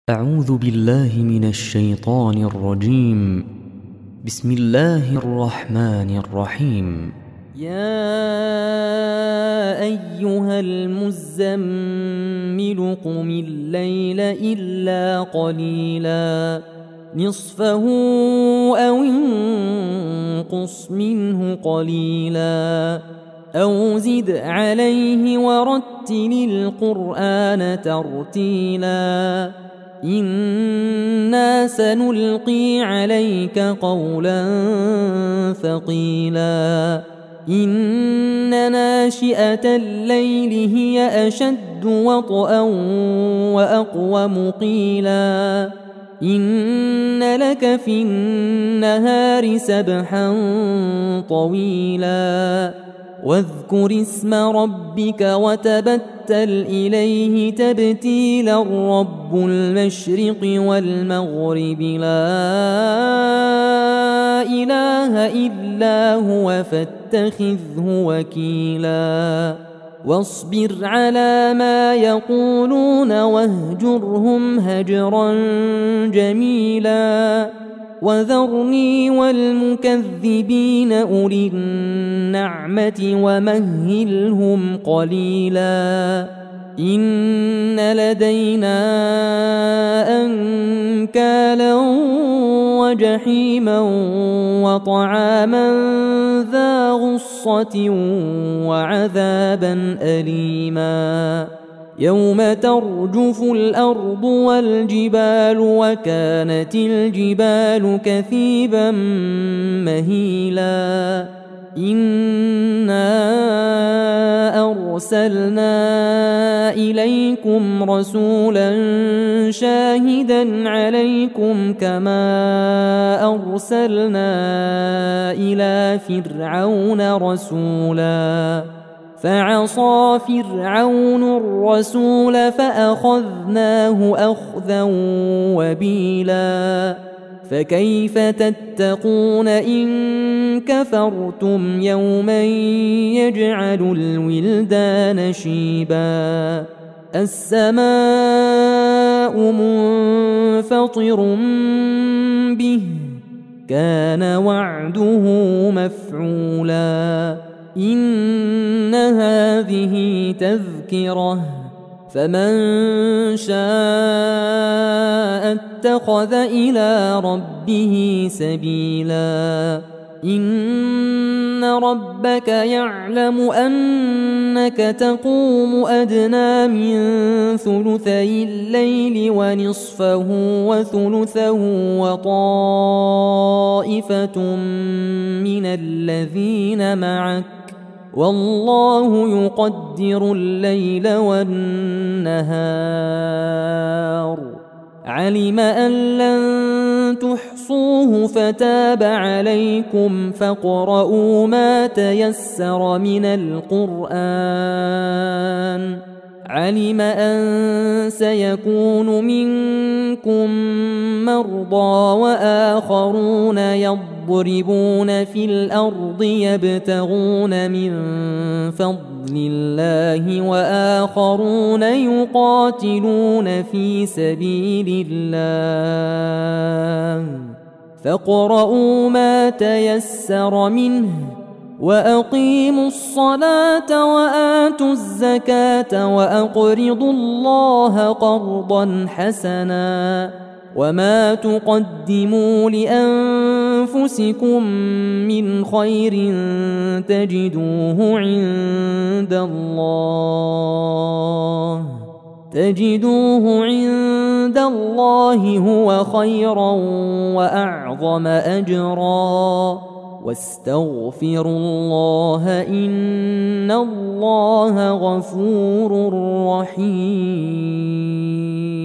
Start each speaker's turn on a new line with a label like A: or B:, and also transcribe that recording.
A: أعوذ بالله من الشيطان الرجيم. بسم الله الرحمن الرحيم.
B: يا أيها المزمل قم الليل إلا قليلا نصفه أو انقص منه قليلا أو زد عليه ورتل القرآن ترتيلا إنا سنلقي عليك قولا ثقيلا إن ناشئة الليل هي أشد وطئا وأقوم قيلا إن لك في النهار سبحا طويلا واذكر اسم ربك وتبتل إليه تبتيلا رب المشرق والمغرب لا إله إلا هو فاتخذه وكيلا واصبر على ما يقولون واهجرهم هجرا جميلا وذرني والمكذبين أولي النعمة ومهلهم قليلا إن لدينا أنكالا وجحيما وطعاما ذا غصة وعذابا أليما يوم ترجف الأرض والجبال وكانت الجبال كثيبا مهيلا إنا أرسلنا إليكم رسولا شاهدا عليكم كما أرسلنا إلى فرعون رسولا فعصى فرعون الرسول فأخذناه أخذا وبيلا فكيف تتقون إن كفرتم يوما يجعل الولدان شيبا السماء منفطر به كان وعده مفعولا إن هذه تذكرة فمن شاء اتخذ إلى ربه سبيلا إن ربك يعلم أنك تقوم أدنى من ثلثي الليل ونصفه وثلثه وطائفة من الذين معك والله يقدر الليل والنهار علم أن لن تحصوه فتاب عليكم فاقرؤوا ما تيسر من القرآن علم أن سيكون منكم مرضى وآخرون يضربون في الأرض يبتغون من فضل الله وآخرون يقاتلون في سبيل الله فاقرؤوا ما تيسر منه وأقيموا الصلاة وآتوا الزكاة وأقرضوا الله قرضا حسنا وما تقدموا لأنفسكم من خير تجدوه عند الله هو خيرا وأعظم أجرا واستغفروا الله إن الله غفور رحيم.